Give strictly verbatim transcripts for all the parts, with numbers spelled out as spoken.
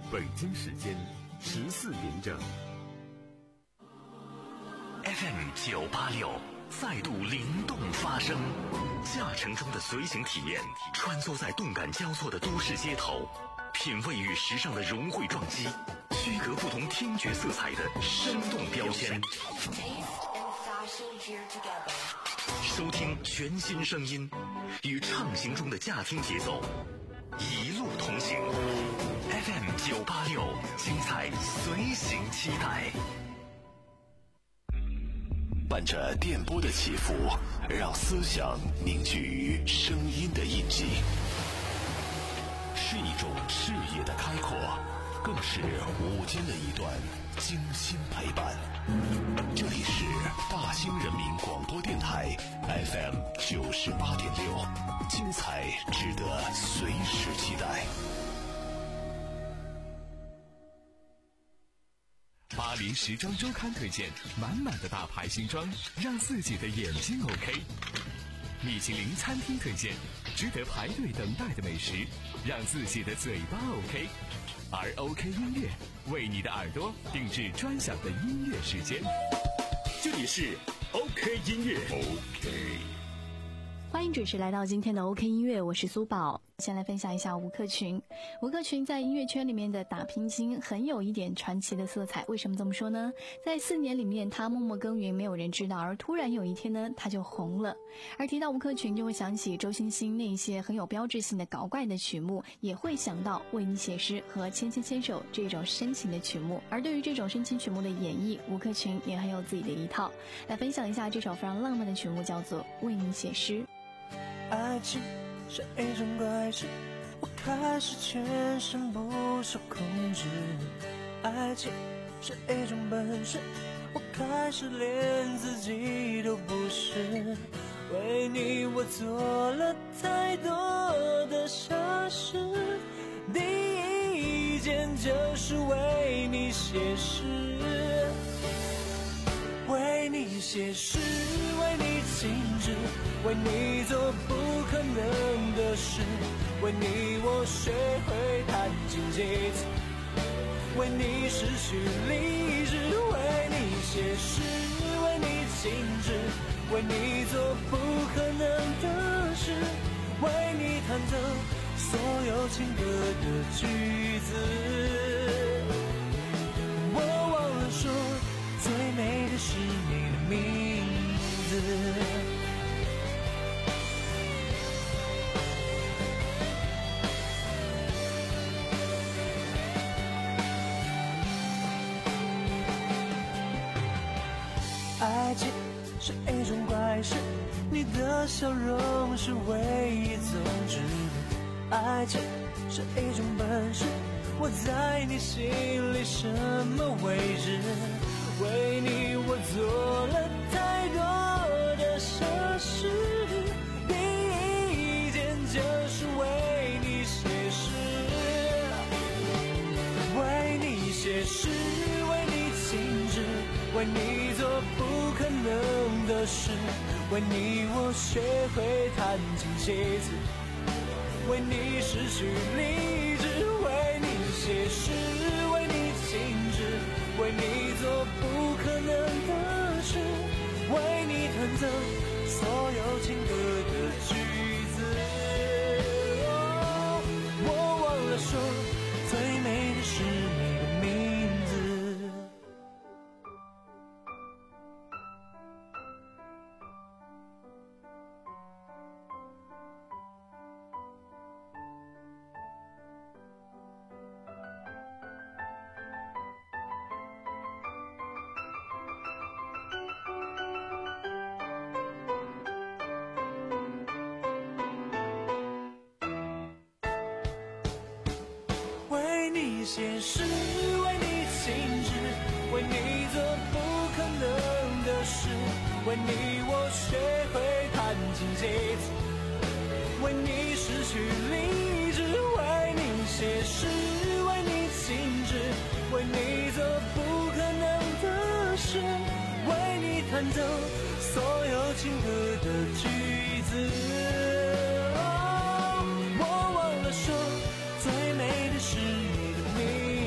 北京时间十四点整。 F M 九八六再度灵动发声，驾乘中的随行体验，穿梭在动感交错的都市街头，品味与时尚的融汇撞击，区隔不同听觉色彩的生动标签。收听全新声音，与畅行中的驾听节奏，一路同行。F M 九八六，精彩随行期待。伴着电波的起伏，让思想凝聚于声音的印记，是一种视野的开阔，更是午间的一段精心陪伴。这里是大兴人民广播电台 F M 九十八点六，精彩值得随时期待。 巴黎时装周刊推荐满满的大牌新装，让自己的眼睛 OK。米其林餐厅推荐值得排队等待的美食，让自己的嘴巴 OK。而 OK 音乐为你的耳朵定制专享的音乐时间。这里是 OK 音乐 OK。 欢迎准时来到今天的 OK 音乐，我是苏宝。先来分享一下吴克群。吴克群在音乐圈里面的打拼经很有一点传奇的色彩。为什么这么说呢？在四年里面他默默耕耘，没有人知道，而突然有一天呢他就红了。而提到吴克群，就会想起周星星那些很有标志性的搞怪的曲目，也会想到为你写诗和牵牵牵手这种深情的曲目。而对于这种深情曲目的演绎，吴克群也很有自己的一套。来分享一下这首非常浪漫的曲目，叫做为你写诗。 爱情是一种怪事，我开始全身不受控制。爱情是一种本事，我开始连自己都不是。为你我做了太多的傻事，第一件就是为你写诗。为你写诗，为你静止，为你做不可能的事，为你我学会弹琴几次，为你失去理智。为你写诗，为你静止，为你做不可能的事，为你弹奏所有情歌的句子。我忘了说，最美的是你的名字。爱情是一种怪事，你的笑容是唯一宗旨。爱情是一种本事，我在你心里什么位置？为你我做了太多的傻事，第一件就是为你写诗。为你写诗，为你静止，为你做不可能的事，为你我学会弹琴几次，为你失去理智。为你写诗，为你静止，为你做不可能的事，为你弹奏所有情歌的句子。哦，我忘了说，最美的是你的名字。写诗，为你静止，为你做不可能的事，为你我学会弹琴几次，为你失去理智。为你写诗，为你静止，为你做不可能的事，为你弹奏所有情歌的句子。哦，我忘了说，最美的是你的名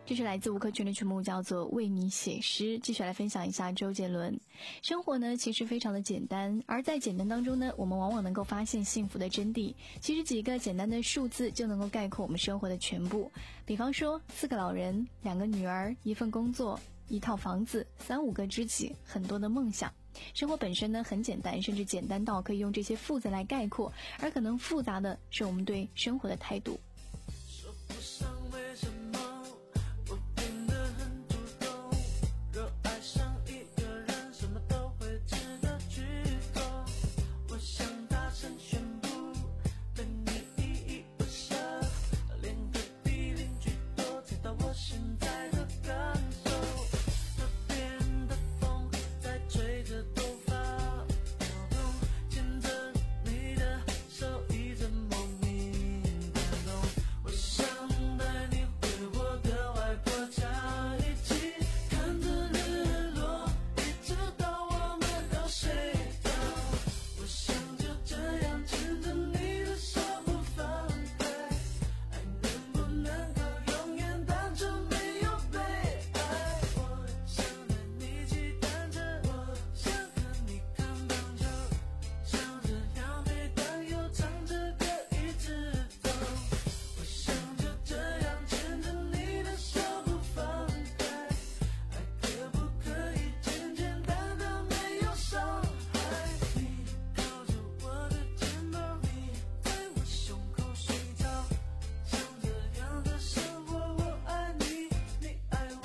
这是来自吴克群的曲目，叫做《为你写诗》。继续来分享一下周杰伦。生活呢，其实非常的简单，而在简单当中呢，我们往往能够发现幸福的真谛。其实几个简单的数字就能够概括我们生活的全部。比方说，四个老人，两个女儿，一份工作，一套房子，三五个知己，很多的梦想。生活本身呢很简单，甚至简单到可以用这些副字来概括，而可能复杂的是我们对生活的态度。 说不上为什么我变得很主动，若爱上一个人，什么都会值得去做。我想大声宣布，对你依依不舍，连隔壁邻居都猜到我现在的感受。那边的风在吹着头发摇动，牵着你的手，一阵莫名感动。我想带你回我的外婆家，一起看着日落，一直到我们都睡着。我想就这样牵着你的手不放开，爱能不能够永远单纯没有被爱。我想带你骑单车，我想和你看棒球，像这样每当有唱着歌一直走。我想就这样牵着你的手不放开，爱可不可以简简单单没有伤害？你靠着我的肩膀，你在我胸口睡着，像这样的生活，我爱你，你爱我，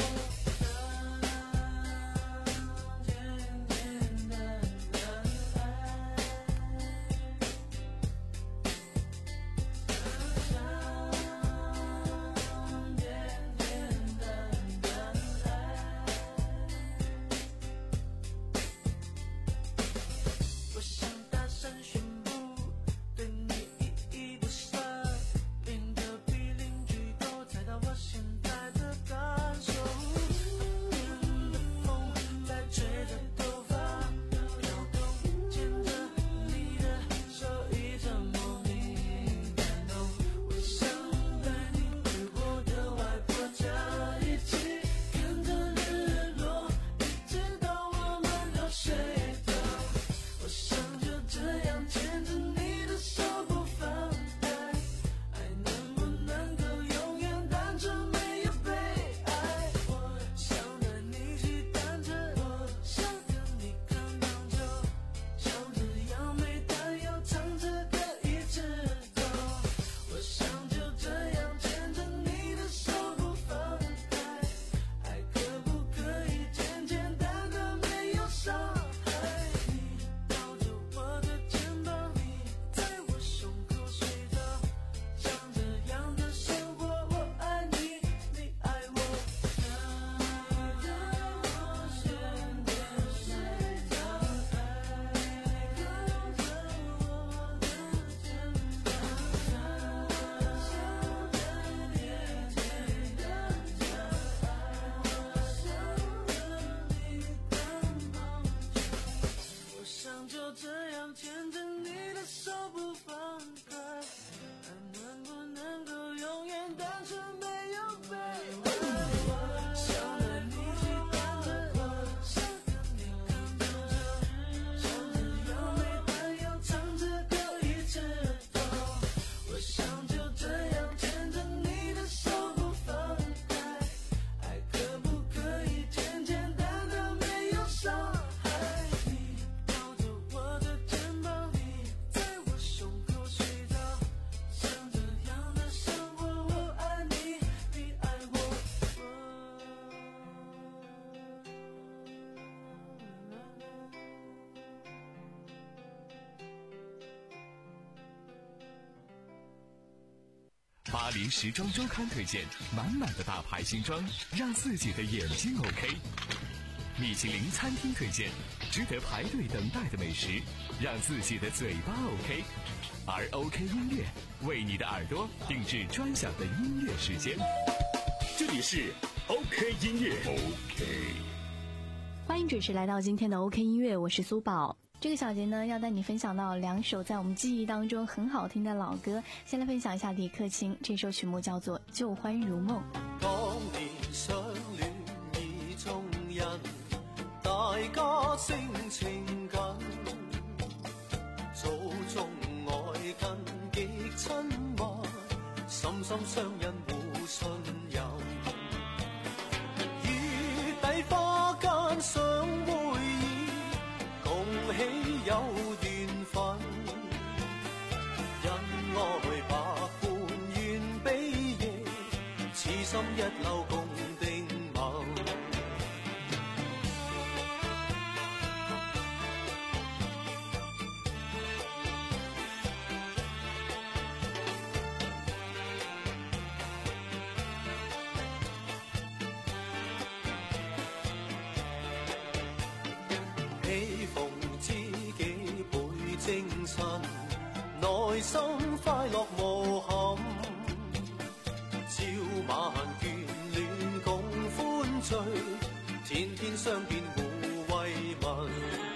像简简单单的爱，像简简单单的爱。我想大声宣布，对你依依不舍，连隔壁邻居都猜到我现在的感受。那边的风在吹着头发摇动，牵着你的手，一阵莫名感动。我想带你回我的外婆家，一起看着日落，一直到我们都睡着。我想就这样牵着你的手不放开，爱能不能够永远单纯没有被爱。我想带你骑单车，我想和你看棒球，像这样每当有唱着歌一直走。我想就这样牵着你的手不放开，爱可不可以简简单单没有伤害？你靠着我的肩膀，你在我胸口睡着，像这样的生活，我爱你，你爱我，像让我现在睡着，爱靠着我的肩膀，像带你骑单车，像和你看棒球。我想就这样牵着你的手不放开，爱能不能够永远单纯没有被爱。我想带你骑单车，我想和你看棒球，像这样每当有唱着歌一直走。我想就这样牵着你的手不放开，爱可不可以简简单单没有伤害？你靠着我的肩膀，你在我胸口睡着，像这样的生活，我爱你，你爱我。 巴黎时装周刊推荐满满的大牌新装，让自己的眼睛 OK。米其林餐厅推荐值得排队等待的美食，让自己的嘴巴 OK。而 OK 音乐为你的耳朵定制专享的音乐时间。 这里是 OK 音乐 OK。 欢迎准时来到今天的 OK 音乐，我是苏宝。这个小节呢，要带你分享到两首在我们记忆当中很好听的老歌。先来分享一下李克勤，这首曲目叫做《旧欢如梦》。 当年相戀意中人，大家性情緊，祖宗愛近極親密，深深相印互信任。月底花間相會意，共喜有緣分。恩愛百般願比翼，此心一縷共定盟。喜逢知己倍精神，內心快樂無憾。朝晚眷戀共歡聚，天天相見互慰問。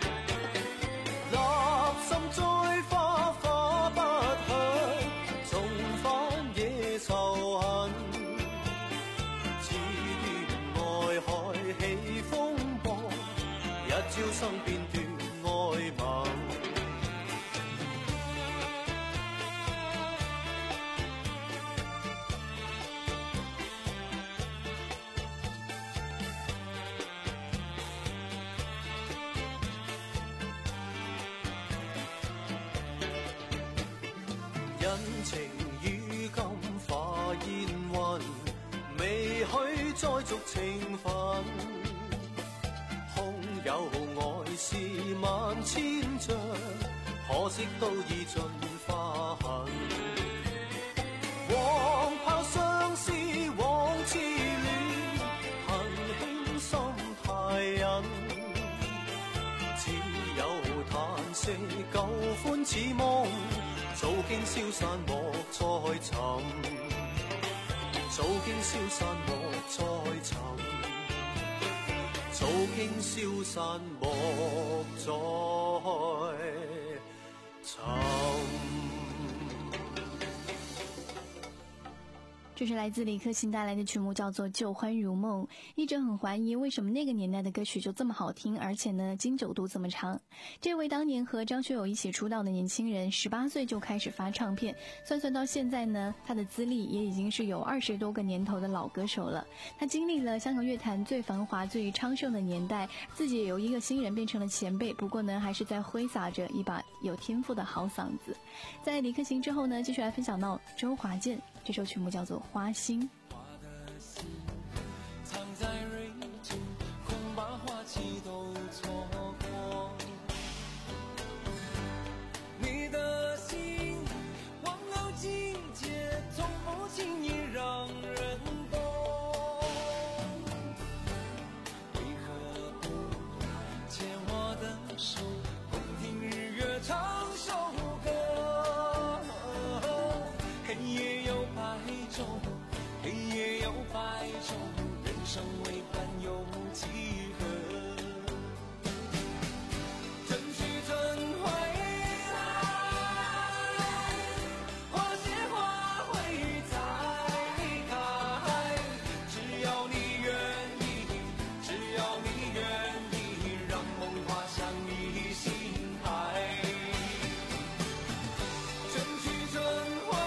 立心栽花花不響，重返野仇恨。只願愛海起風波，一朝生變斷愛盟。恩情於今化煙雲，未許再續情分。空有愛是萬千丈，可惜都已盡化痕。黃炮相思往痴戀，恨輕心太忍。只有嘆息舊歡似夢，早經消散莫再尋，早經消散莫再尋，早經消散莫再尋。 这是来自李克勤带来的曲目，叫做《旧欢如梦》。一直很怀疑为什么那个年代的歌曲就这么好听，而且呢经久度这么长。这位当年和张学友一起出道的年轻人，十八岁就开始发唱片，算算到现在呢，他的资历也已经是有二十多个年头的老歌手了。他经历了香港乐坛最繁华最昌盛的年代，自己也由一个新人变成了前辈，不过呢还是在挥洒着一把有天赋的好嗓子。在李克勤之后呢，继续来分享到周华健，这首曲目叫做《花心》。 花的心藏在蕊中，恐把花期都错过。你的心忘了季节，从不轻易让人懂。为何不牵我的手，共听日月唱首歌？黑夜有白昼，黑夜有白昼，人生为伴有几何？真虚真回来，花谢花会再开。只要你愿意，只要你愿意，让梦滑向你心海。真虚真回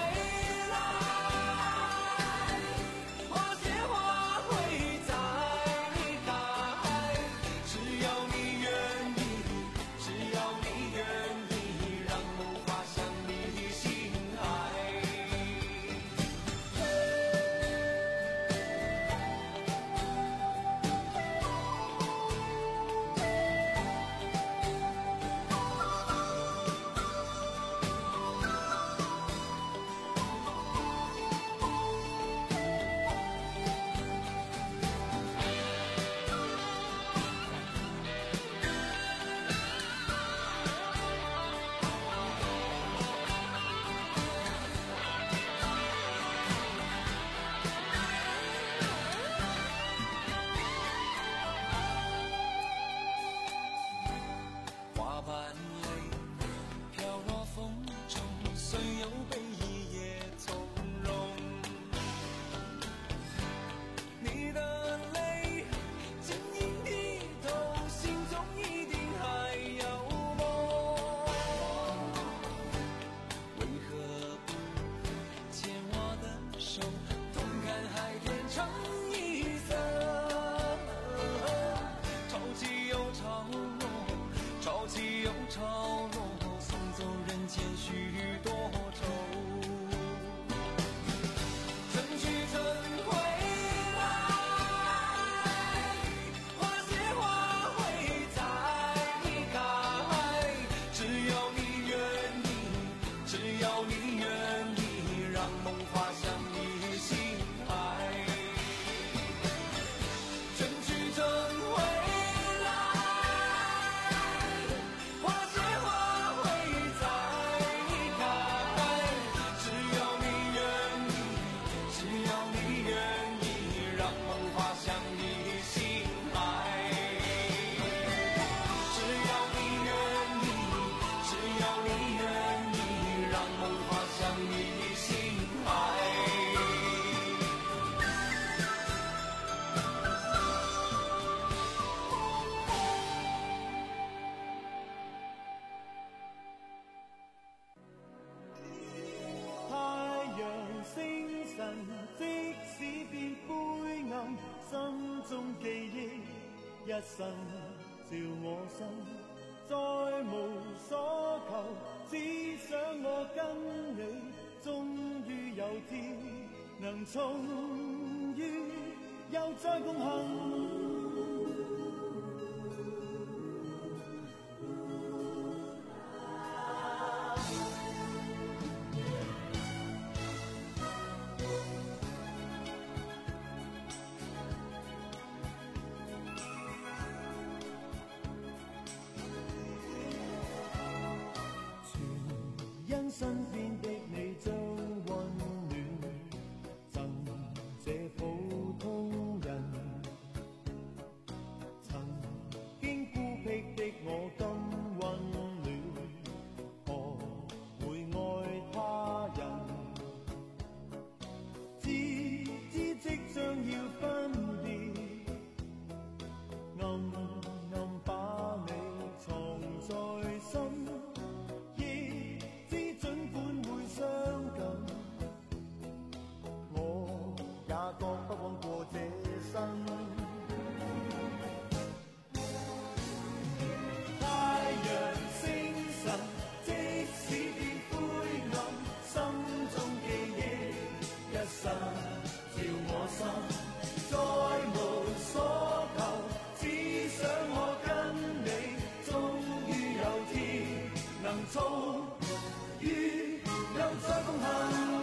生照我心，再無所求，只想我跟你終於有天能重遇，又再共行。因身邊的你將溫暖贈這普通人，曾經孤僻的我今溫暖，何會愛他人？知知即將要分別，暗暗把你藏在心。覺不枉過這生，太陽星辰，即使變灰暗，心中記憶一生照我心，再無所求，只想我跟你終於有天能重遇，又再共行。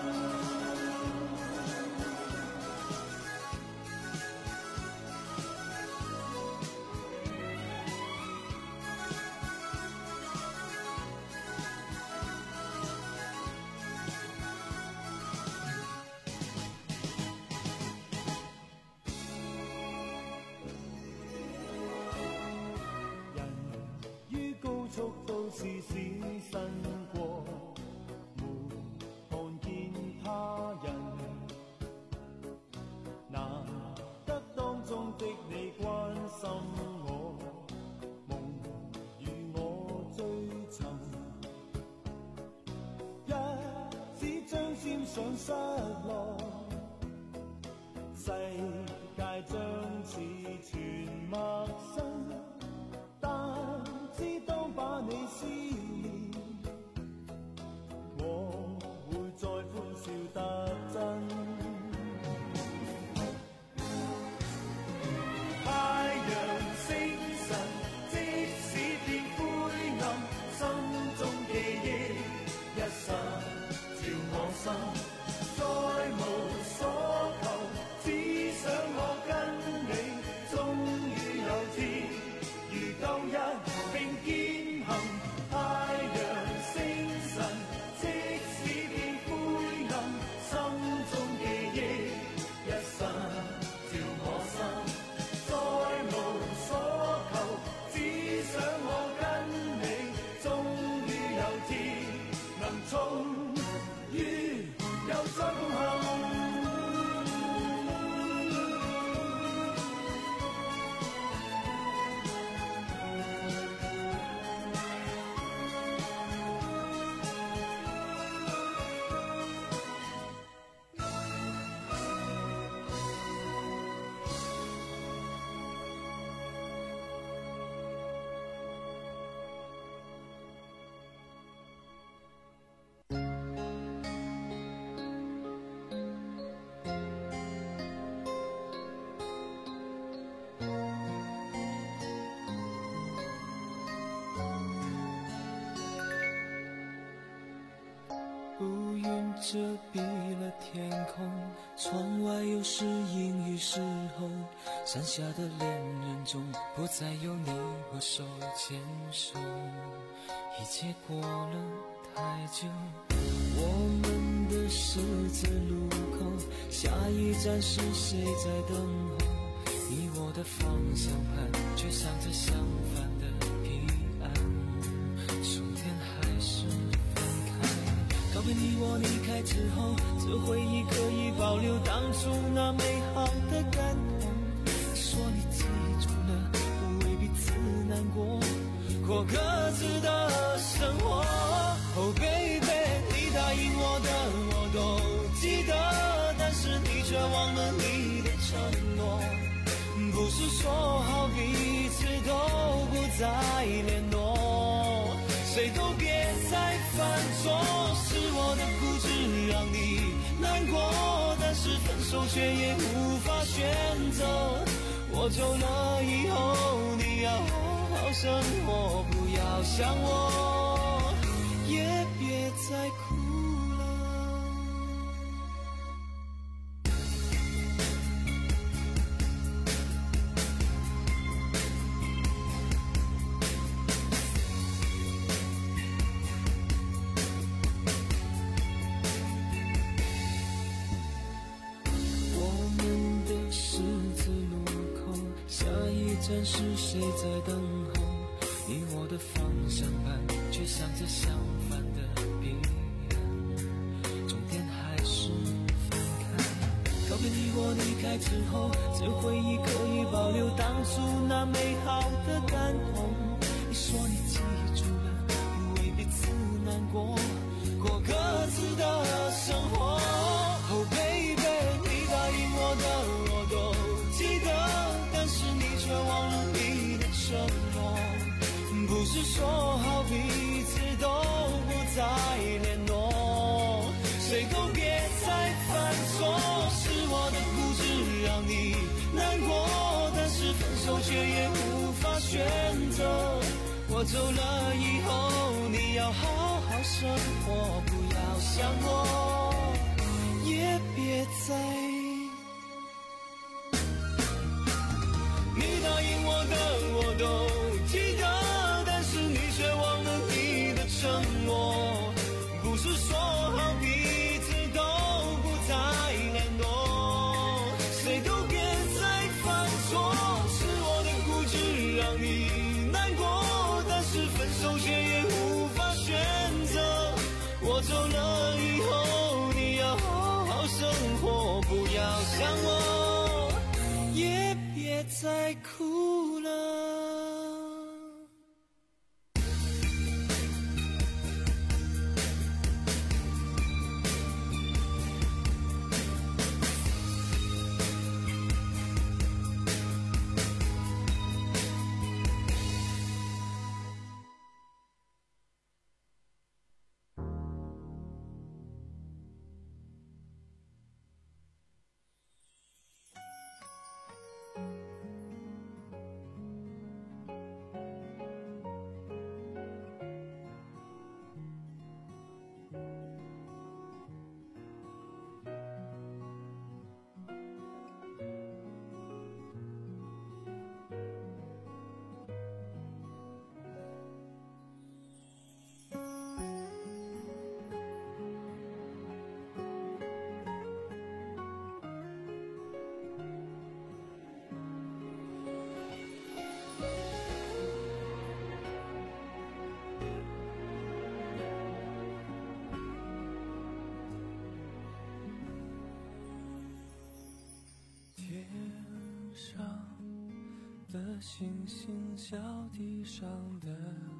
都是死身過，沒看見他人，難得當中的你關心我，夢與我追尋，一指將沾上失落，世界將似全陌生，但知當把你思念，我會再歡笑得真。太陽星辰，即使變灰暗，心中記憶一生照我心，再無所求，只想我跟你終於有天如舊日並肩行。太陽星辰，即使變灰暗，心中記憶一生照我心，再無所求，只想我跟你終於有天能重遇，又再共行。 乌云遮蔽了天空，窗外又是阴雨时候，山下的恋人中不再有你我手牵手，一切过了太久，我们的十字路口，下一站是谁在等候？你我的方向盘却上着相反的彼岸，终点还是告别你我离开之后，这回忆可以保留当初那美好的感动。说你记住了，不为彼此难过，过各自的生活。Oh baby， 你答应我的我都记得，但是你却忘了你的承诺。不不是说好彼此都不再联络，谁都别再犯错，是我的固执让你难过，但是分手却也无法选择，我走了以后你要好好生活，不要想我，也别再哭了。 我们的十字路口，下一站是谁在等候？你我的方向盘却向着相反的彼岸，终点还是分开。告别你我离开之后，这回忆可以保留当初那美好的感动。你说你记住了，不为彼此难过，过各自的生活。Oh baby， 你答应我的我都记得，但是你却忘了你的承诺。不是说好彼此都不再联络，谁都别再犯错，是我的固执让你难过，但是分手却也无法选择，我走了以后你要好好生活，不要想我，也别再你答应我的我都记得，但是你却忘了你的承诺，不是说好彼此都不再联络，谁都别再犯错，是我的固执让你难过，但是分手却也无法选择，我走了以后你要好好生活，不要想我，也别再哭了。的星星笑地上的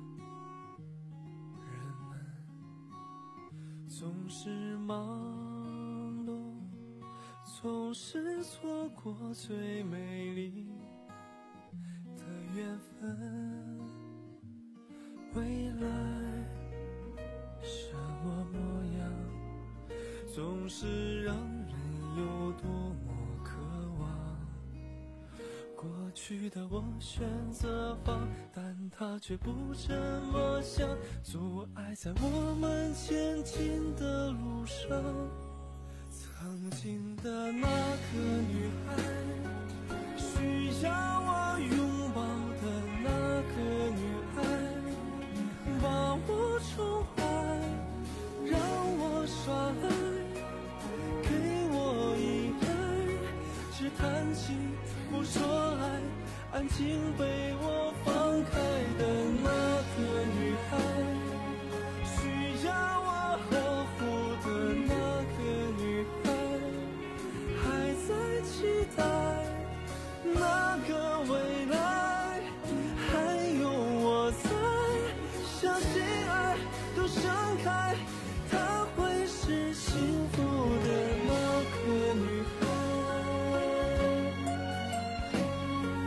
人们，总是忙碌，总是错过最美丽的缘分。未来什么模样，总是让人有多么渴望。过去的我选择放，但他却不这么想，阻碍在我们前进的路上。曾经的那个女孩，需要我拥抱的那个女孩，把我宠坏，让我耍赖，给我依赖，只叹气不说爱，安静被我放开的那个女孩，需要我呵护的那个女孩，还在期待那个未来，还有我在相信爱都盛开，她会是幸福的那个女孩。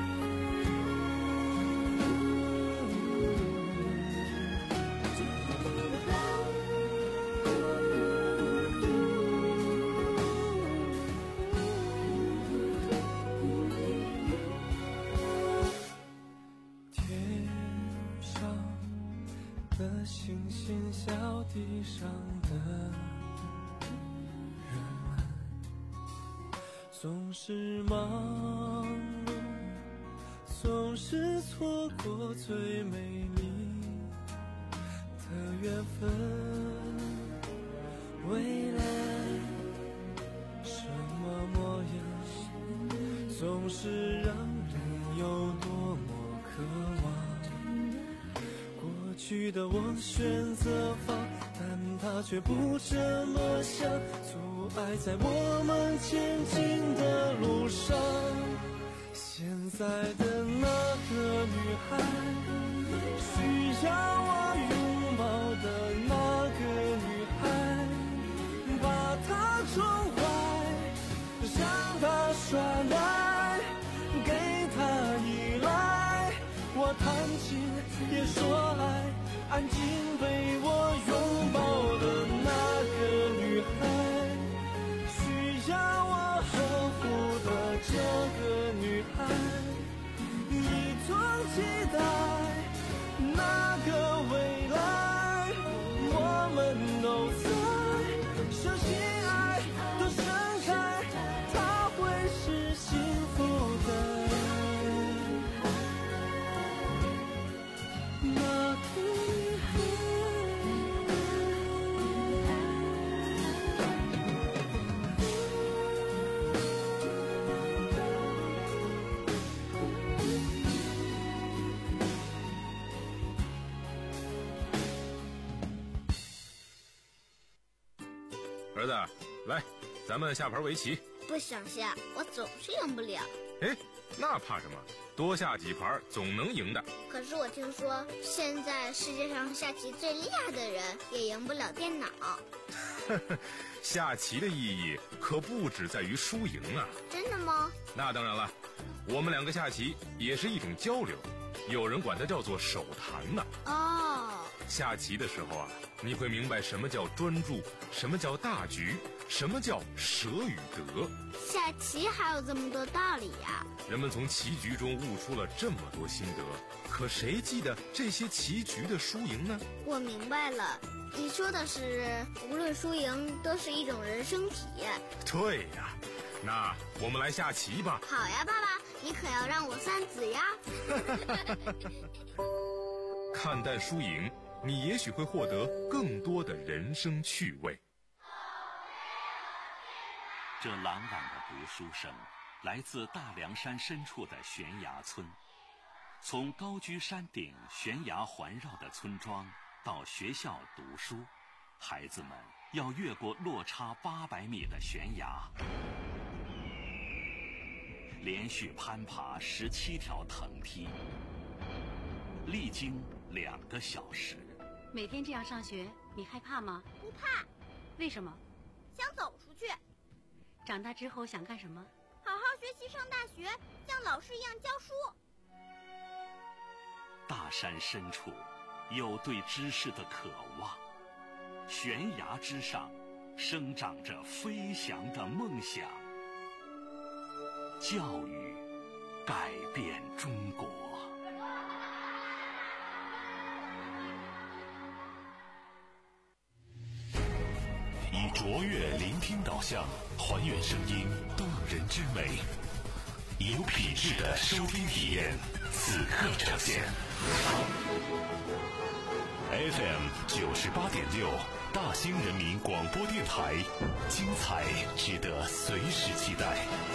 的星星，小地上的人，总是忙碌，总是错过最美丽的缘分。未来什么模样，总是让人有多么渴望。过去的我选择放，但它却不这么想，阻碍在我们前进的路上。现在的那个女孩，需要我拥抱的那个女孩，把她宠坏，让她耍赖，给她依赖。我弹琴也说爱，安静被我拥抱的那个女孩，需要我呵护的这个女孩，一同期待那个未来，我们都在相信爱的盛开，它会是幸福的。那个女孩， 儿子，来，咱们下盘围棋。 不想下，我总是赢不了。 哎，那怕什么？多下几盘总能赢的。 可是我听说，现在世界上下棋最厉害的人也赢不了电脑。 下棋的意义可不只在于输赢啊。 真的吗？ 那当然了，我们两个下棋也是一种交流，有人管它叫做手谈呢。 哦， 下棋的时候啊，你会明白什么叫专注，什么叫大局，什么叫舍与得。 下棋还有这么多道理呀！ 人们从棋局中悟出了这么多心得，可谁记得这些棋局的输赢呢？ 我明白了，你说的是无论输赢都是一种人生体验。 对呀，那我们来下棋吧。 好呀，爸爸，你可要让我三子呀。 看淡输赢，你也许会获得更多的人生趣味。 这朗朗的读书声来自大凉山深处的悬崖村。从高居山顶悬崖环绕的村庄到学校读书，孩子们要越过落差八百米的悬崖，连续攀爬十七条藤梯，历经两个小时。 每天这样上学，你害怕吗？ 不怕。 为什么？ 想走出去。 长大之后想干什么？ 好好学习，上大学，像老师一样教书。 大山深处有对知识的渴望，悬崖之上生长着飞翔的梦想。教育改变中国。 以卓越聆听导向，还原声音动人之美，以有品质的收听体验，此刻呈现。F M 九十八点六，大兴人民广播电台，精彩值得随时期待。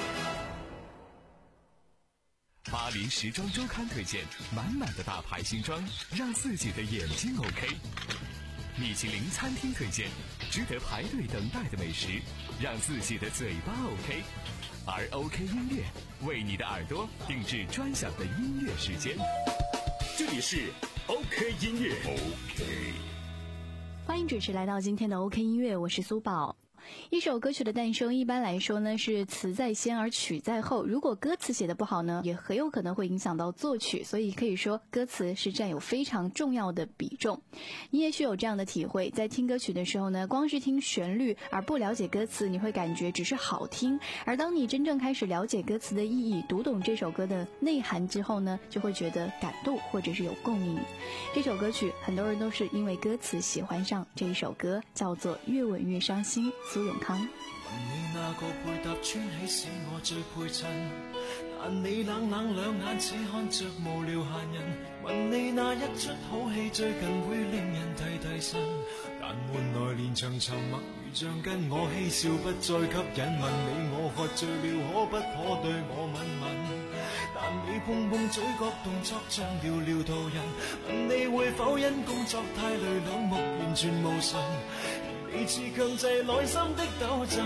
巴黎时装周刊推荐满满的大牌新装，让自己的眼睛 OK。米其林餐厅推荐值得排队等待的美食，让自己的嘴巴 OK。而 OK 音乐为你的耳朵定制专享的音乐时间。 这里是 OK 音乐。OK， 欢迎准时来到今天的 OK 音乐，我是苏宝。 一首歌曲的诞生一般来说呢是词在先而曲在后，如果歌词写得不好呢，也很有可能会影响到作曲，所以可以说歌词是占有非常重要的比重。你也许有这样的体会，在听歌曲的时候呢，光是听旋律而不了解歌词，你会感觉只是好听，而当你真正开始了解歌词的意义，读懂这首歌的内涵之后呢，就会觉得感动或者是有共鸣。这首歌曲很多人都是因为歌词喜欢上这一首歌，叫做越吻越伤心，苏永康。 问你那個配搭穿起使我最配襯，但你冷冷兩眼似看着無聊閒人。問你那一出好戲最近會令人提提神，但換來連場沉默如像跟我嬉笑不再吸引。問你我喝醉了可不可對我吻吻，但你碰碰嘴角動作像寥寥途人。問你會否因工作太累兩目完全無神，你似強制內心的抖震，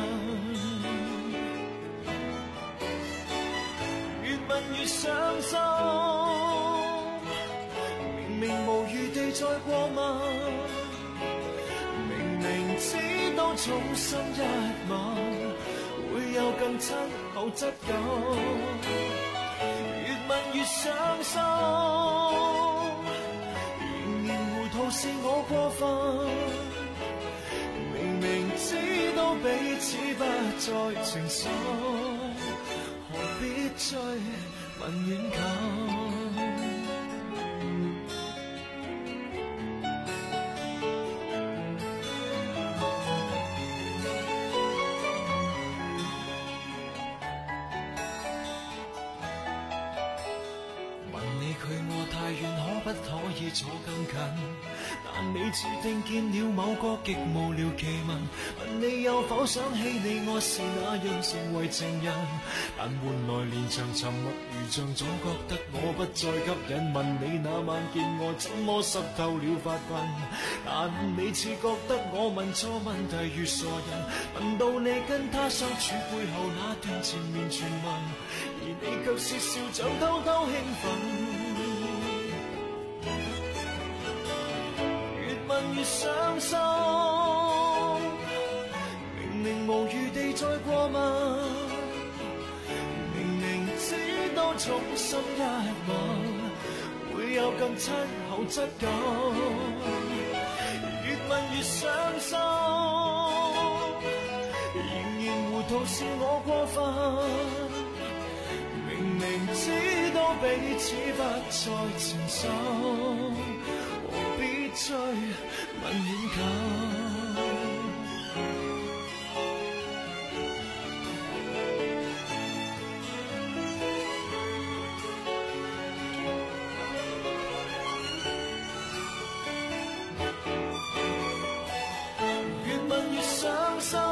越問越傷心，明明無餘地再過問，明明知道重心一吻會有更親厚質感，越問越傷心，仍然糊塗是我過分。明知道彼此不再情深，何必追問遠近？問你距我太遠，可不可以坐更近？但你似聽見了某個極無聊奇聞，問你有否想起你我是那樣成為情人，但換來連場沉默如像總覺得我不再吸引。問你那晚見我怎麼濕透了髮鬢，但你似覺得我問錯問題如傻人，問到你跟他相處背後那段纏綿傳聞，而你卻是笑像偷偷興奮。越傷心，明明無餘地再過問，明明知道重心一吻會有更親厚質感，越問越傷心，仍然糊塗是我過分，明明知道彼此不再情深，何必追問遠近？越問越傷心，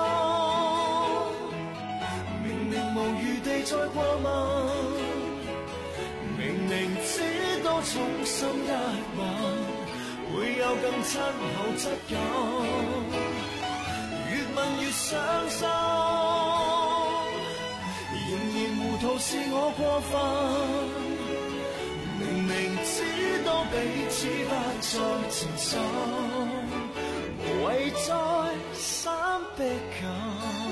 明明無餘地再過問，明明知道重心一吻會有更親厚質感，越問越傷心，仍然糊塗是我過分，明明知道彼此不再情深，無謂再三逼近。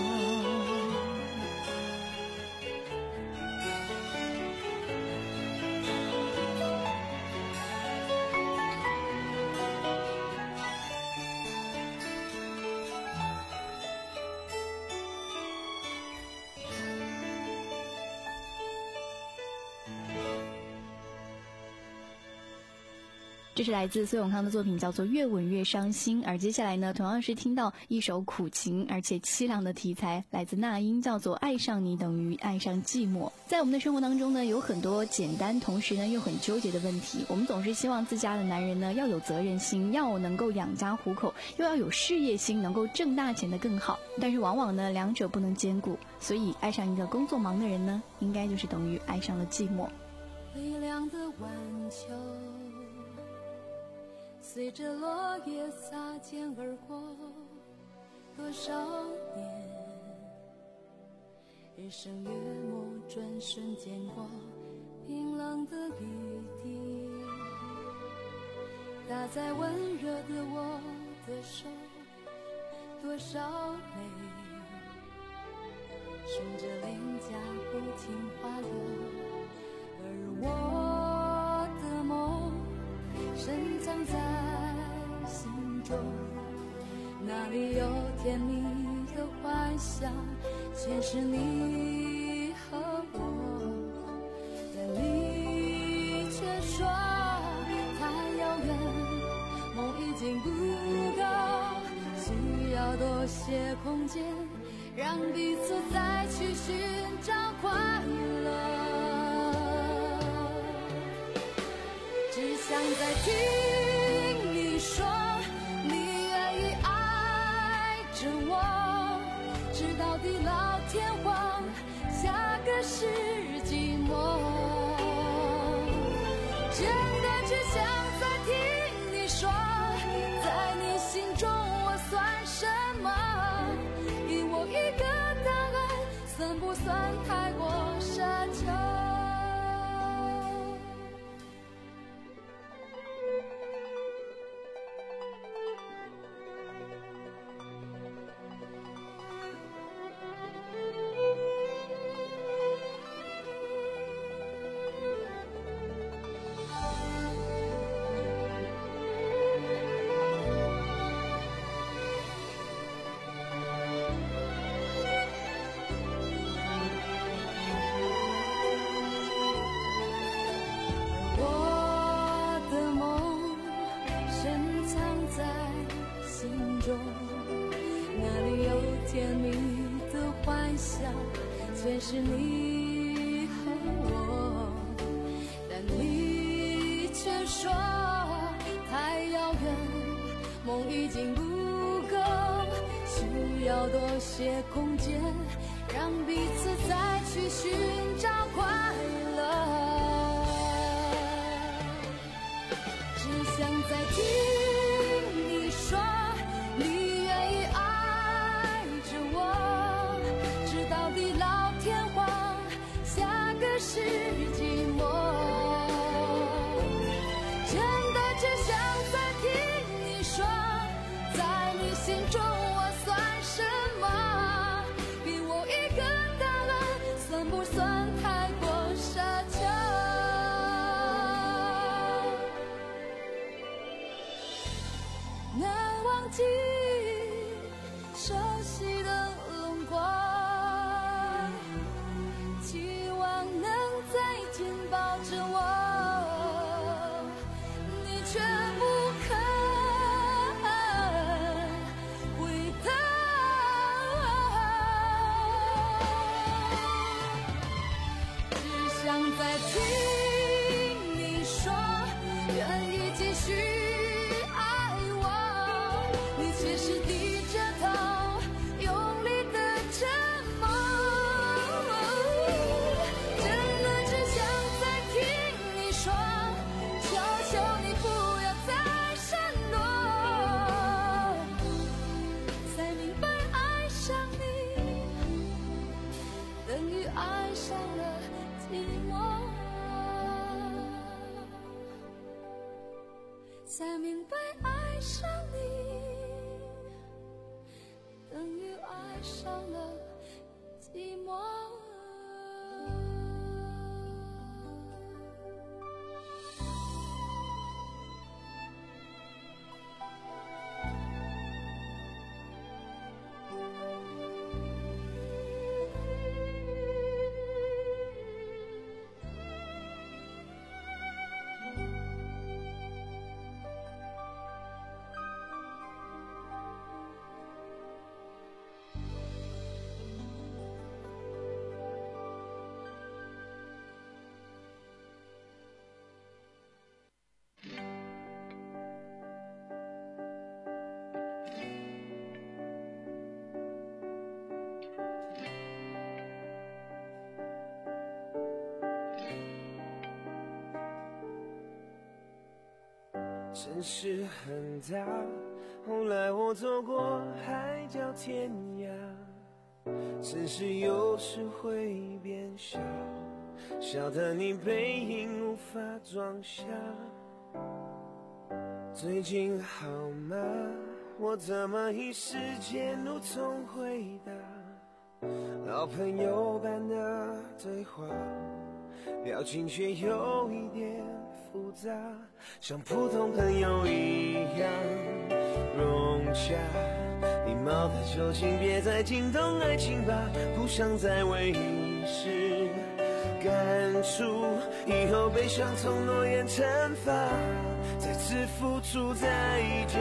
这是来自苏永康的作品，叫做《越吻越伤心》。而接下来呢，同样是听到一首苦情而且凄凉的题材，来自那英，叫做《爱上你等于爱上寂寞》。在我们的生活当中呢，有很多简单同时呢又很纠结的问题。我们总是希望自家的男人呢要有责任心，要能够养家糊口，又要有事业心，能够挣大钱的更好。但是往往呢两者不能兼顾，所以爱上一个工作忙的人呢，应该就是等于爱上了寂寞。 微凉的晚秋，随着落叶擦肩而过，多少年，日升月没，转瞬间过，冰冷的雨滴打在温热的我的手，多少泪顺着脸颊不停滑落，而我的梦深藏在心中，那里有甜蜜的幻想，全是你和我，但你却说太遥远，梦已经不够，需要多些空间，让彼此再去寻找快乐。只想再听你说你愿意爱着我，直到地老天荒，下个世纪末。真的只想再听你说，在你心中我算什么？给我一个答案，算不算太过奢求？全是你和我，但你却说太遥远，梦已经不够，需要多些空间，让彼此再去寻找快乐。只想再听你说你愿意爱着我，直到地老天荒，下个世纪末。真的只想再听你说，在你心中我算什么？给我一个答案，算不算太过奢求？难忘记熟悉的轮廓，期望能再紧抱着我，你却不肯回头。只想再听你说愿意继续爱我，你却是低着头用力的沉默。真的只想再听你说，求求你不要再闪躲，才明白爱上你等于爱上了寂寞，才明白爱上你等于爱上了寂寞。 城市很大，后来我走过海角天涯。城市有时会变小，小的你背影无法装下。最近好吗？我怎么一时间无从回答。 老朋友般的对话，表情却有一点复杂，像普通朋友一样融洽。礼貌的就请别再惊动爱情吧，不想再为一时感触，以后悲伤从诺言惩罚，再次付出代价。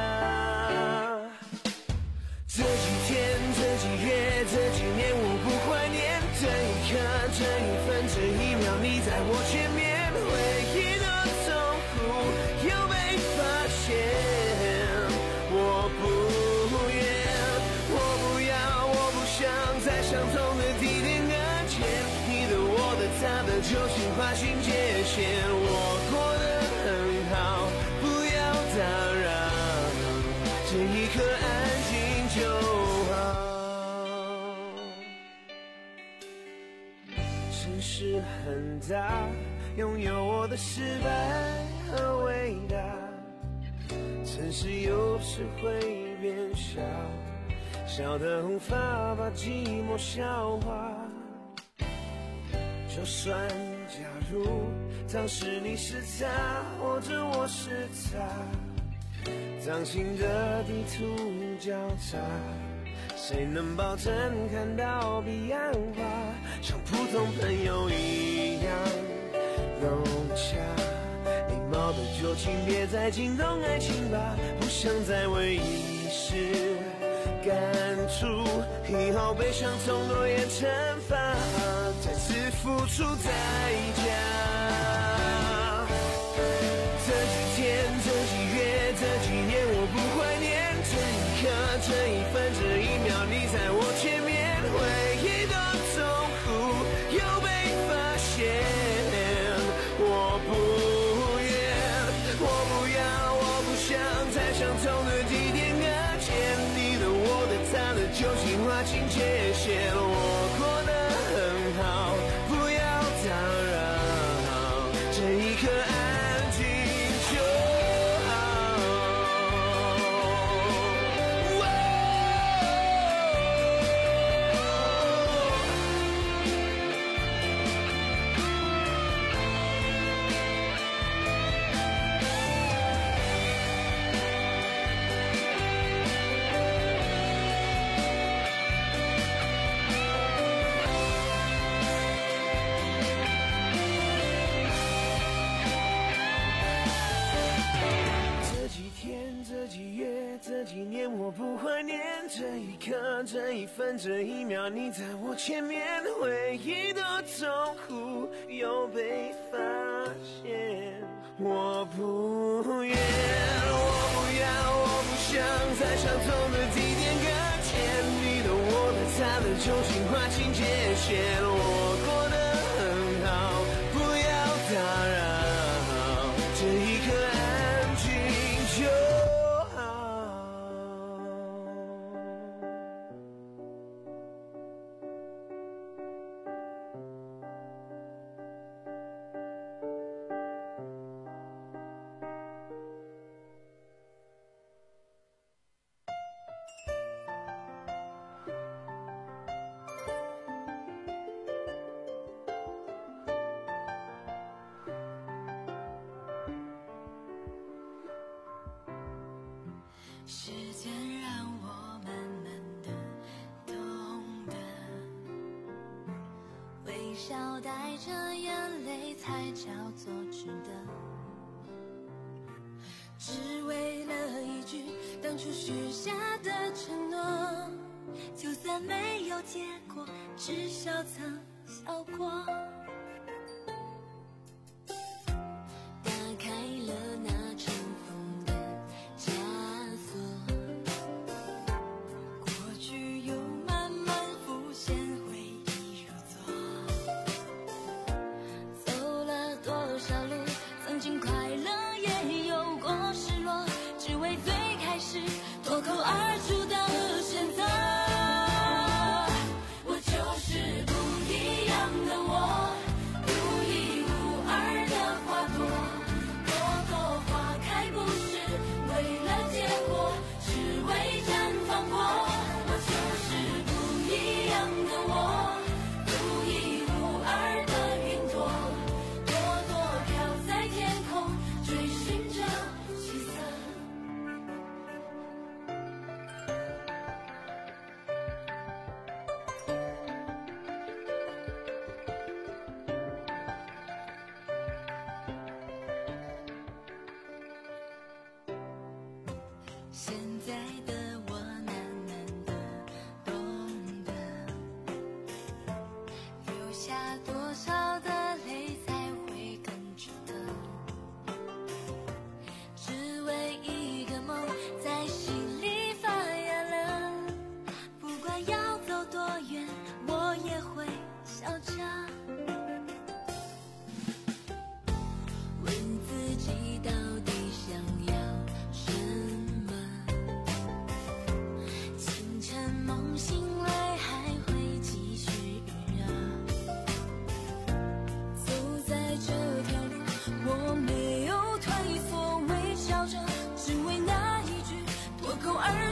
这几天，这几月，这几年，我不怀念这一刻，这一分，这一秒，你在我前面，回忆的痛苦又被发现。我不愿，我不要，我不想在相同的地点搁浅，你的、我的、他的，就请划清界限。我过得很好，不要打扰，这一刻安静就好。城市很大，拥有我的失败和伟大。城市有时会变小，小得无法把寂寞消化。就算假如当时你是他，或者我是他，掌心的地图交叉，谁能保证看到彼岸花，像普通朋友一样融洽。礼貌的就请别再惊动爱情吧，不想再为一时感触，以后悲伤从诺言惩罚，再次付出代价。这几天，这几月，这几年，我不怀念这一刻，这一分，这一秒，你在我前面，回忆的痛苦又被发现。我不愿，我不要，我不想在相同的地点搁浅，你的、我的、他的，就请划清界限。我过得很好，不要打扰，这一刻安静就好。这几天，这几月，这几年，我不怀念这一刻，这一分，这一秒，你在我前面，回忆的痛苦又被发现。我不愿，我不要，我不想在相同的地点搁浅，你的、我的、他的，就请划清界限。我过得很好，不要打扰，这一刻安静就好。 时间让我慢慢的懂得，微笑带着眼泪才叫做值得，只为了一句当初许下的承诺，就算没有结果，至少曾笑过。打开了那尘封的枷锁，过去又慢慢浮现，回忆如昨。走了多少路，曾经快乐也有过失落，只为最开始脱口而出的选择。我就是不一样的我。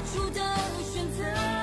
出的选择。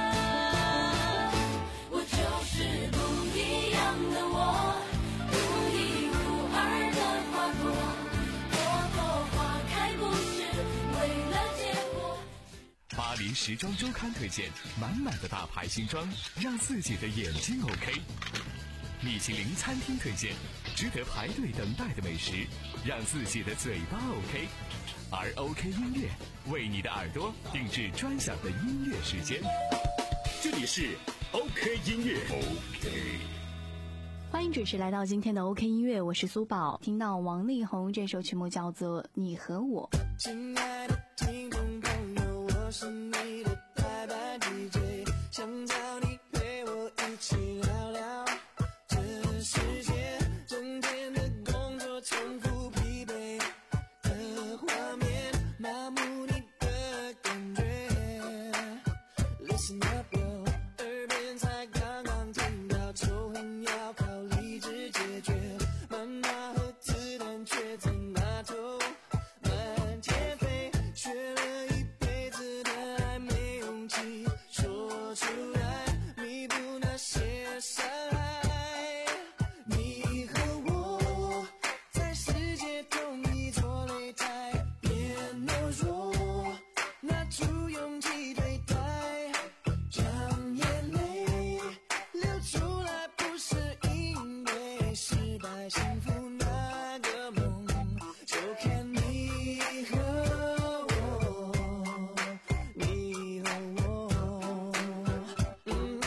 我就是不一样的我，独一无二的花朵。朵朵花开不是为了结果。 巴黎时装周刊推荐满满的大牌新装，让自己的眼睛 OK。米其林餐厅推荐值得排队等待的美食，让自己的嘴巴 OK。而 OK 音乐为你的耳朵定制专享的音乐时间。 这里是 OK 音乐 OK。 欢迎准时来到今天的 OK 音乐，我是苏宝。听到王力宏这首曲目叫做《你和我》。 亲爱的听众朋友，我是你的代班 D J， 想找你陪我一起聊聊这世界，整天的工作重复疲惫的画面，麻木你的感觉。 Listen up yo， 耳边才刚刚听到仇恨要靠理智解决，谩骂和子弹却在码头满天飞，学了一辈子的爱没勇气说出来，弥补那些伤害。你和我在世界同一座擂台，别懦弱，拿出勇气对待，将眼泪流出来，不是因为失败，幸福那个梦就看你和我，你和我，嗯，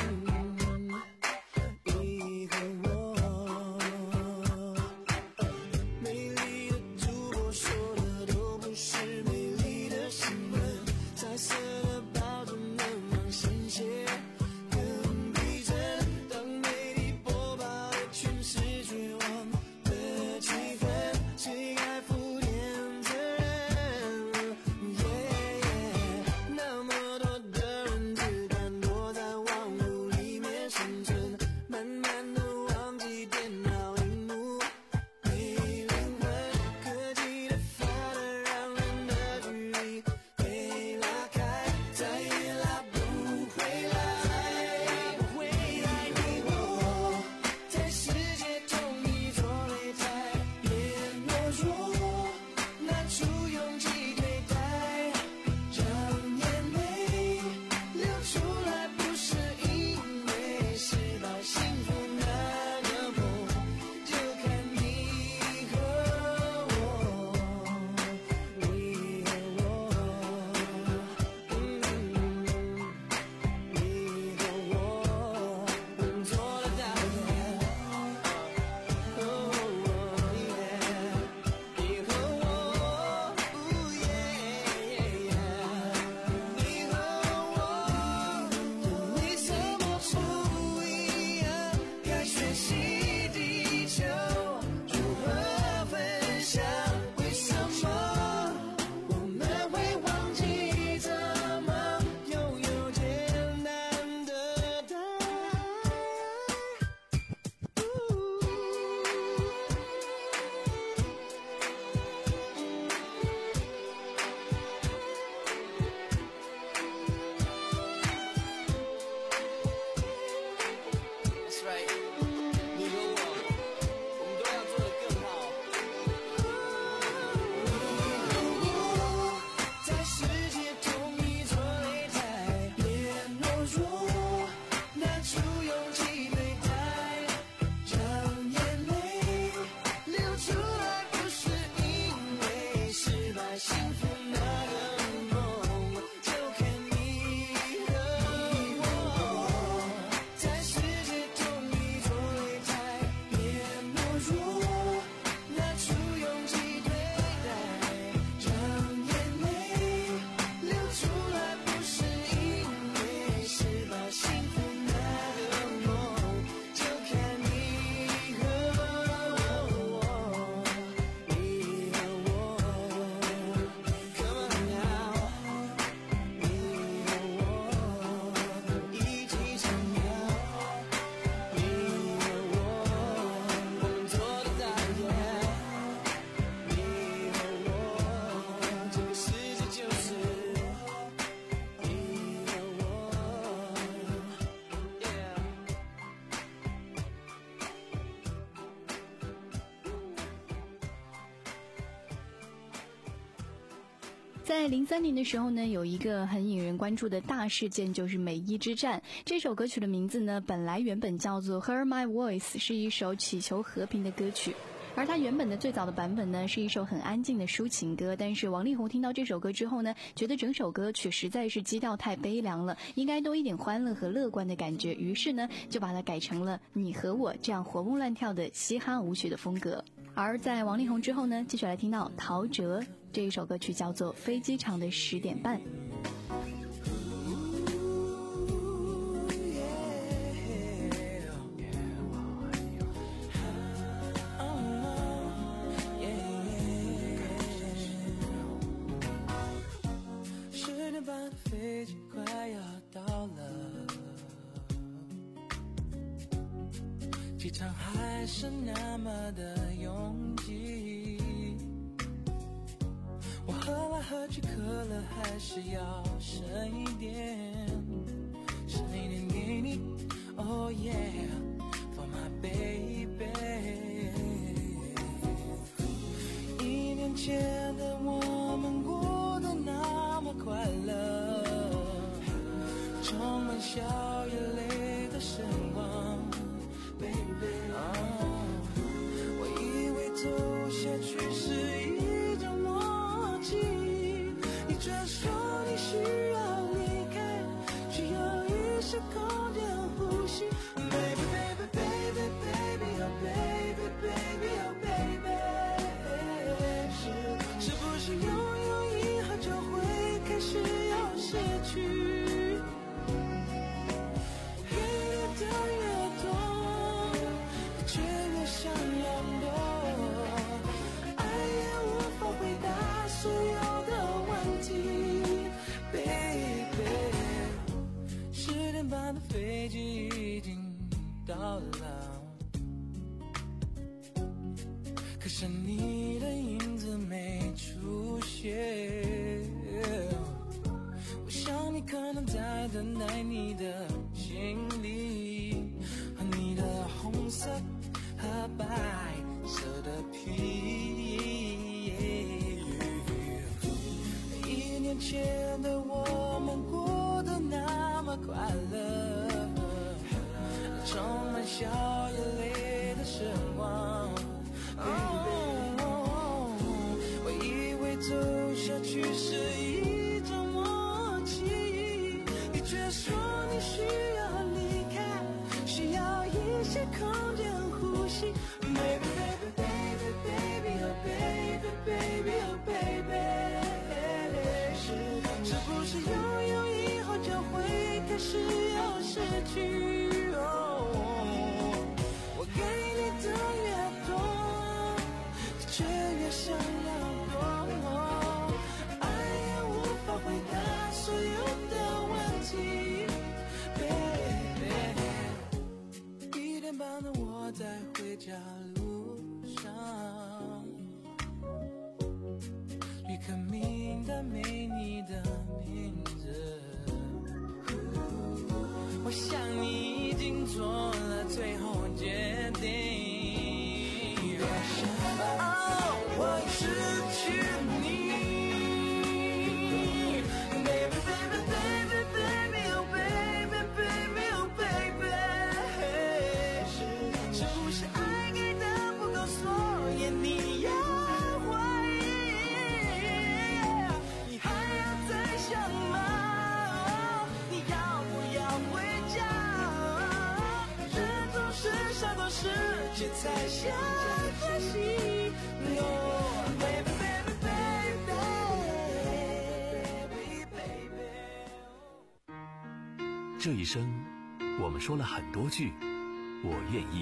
你和我。美丽的主播说的都不是美丽的新闻，彩色的报纸能让鲜血更逼真，当媒体播报的全是绝望的在零三年的时候呢，有一个很引人关注的大事件，就是美伊之战。这首歌曲的名字呢，本来原本叫做 Hear My Voice， 是一首祈求和平的歌曲。而它原本的最早的版本呢，是一首很安静的抒情歌，但是王力宏听到这首歌之后呢，觉得整首歌曲实在是基调太悲凉了，应该多一点欢乐和乐观的感觉，于是呢，就把它改成了你和我这样活蹦乱跳的嘻哈舞曲的风格。而在王力宏之后呢，继续来听到陶喆这一首歌曲，叫做《飞机场的十点半》。 飞机快要到了，机场还是那么的拥挤，我喝来喝去，可乐还是要剩一点，剩一点给你 Oh yeah For my baby。 一年前的我们过得那么快乐，充满笑与泪的时光 Baby、oh, 我以为走下去是一种默契，你却说你需要离开，需要一些空间呼吸 Baby baby baby baby oh baby baby oh baby， 是是不是拥有以后就会开始要失去，飞机已经到了，可是你的影子没出现，我想你可能在等待你的行李和你的红色和白色的皮，一年前的我们过得那么快乐，充满笑与泪的时光 oh, 我以为走下去是一种默契，你却说你需要离开，需要一些空间呼吸 Baby baby baby baby oh baby baby oh baby， 是是不是拥有以后就会开始要失去，想要多，爱也无法回答所有的问题 Baby， 一点半的我在回家路上，旅客名单没你的名字，我想你已经做了最后决定，我已失去你 Baby baby baby baby oh baby baby oh baby， 是是不是爱给的不够，所以你要怀疑，你还要再想吗？你要不要回家？人总是傻到失去才想可惜这一生，我们说了很多句“我愿意”。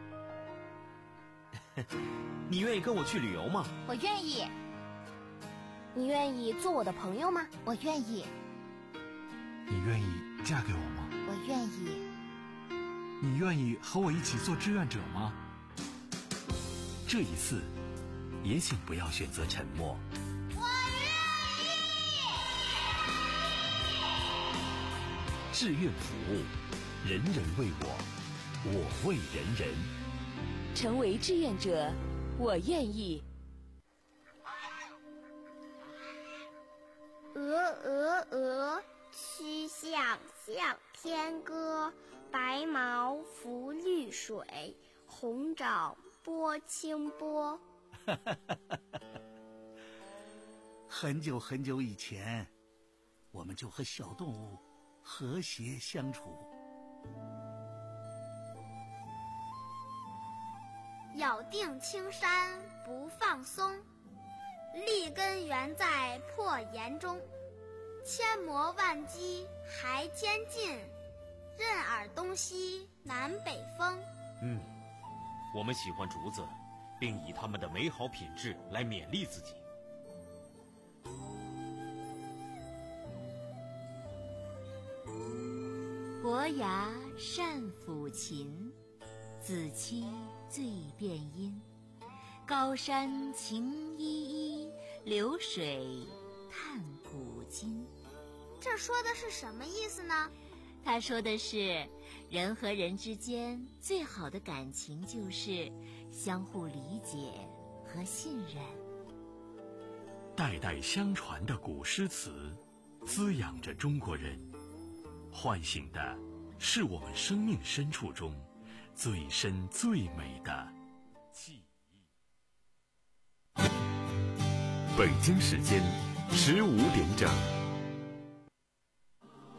你愿意跟我去旅游吗？ 我愿意。你愿意做我的朋友吗？我愿意。 你愿意嫁给我吗？ 我愿意。 你愿意和我一起做志愿者吗？ 这一次，也请不要选择沉默。志愿服务，人人为我，我为人人。 成为志愿者，我愿意。 鹅鹅鹅，曲项向天歌。白毛浮绿水，红掌拨清波。 很久很久以前，我们就和小动物和谐相处。 咬定青山不放松，立根原在破岩中。千磨万击还坚劲，任尔东西南北风。 嗯，我们喜欢竹子，并以它们的美好品质来勉励自己。 伯牙善抚琴，子期最辨音。高山晴依依，流水探古今。 这说的是什么意思呢？ 他说的是，人和人之间最好的感情就是相互理解和信任。 代代相传的古诗词，滋养着中国人，唤醒的是我们生命深处中最深最美的记忆。 北京时间十五点整。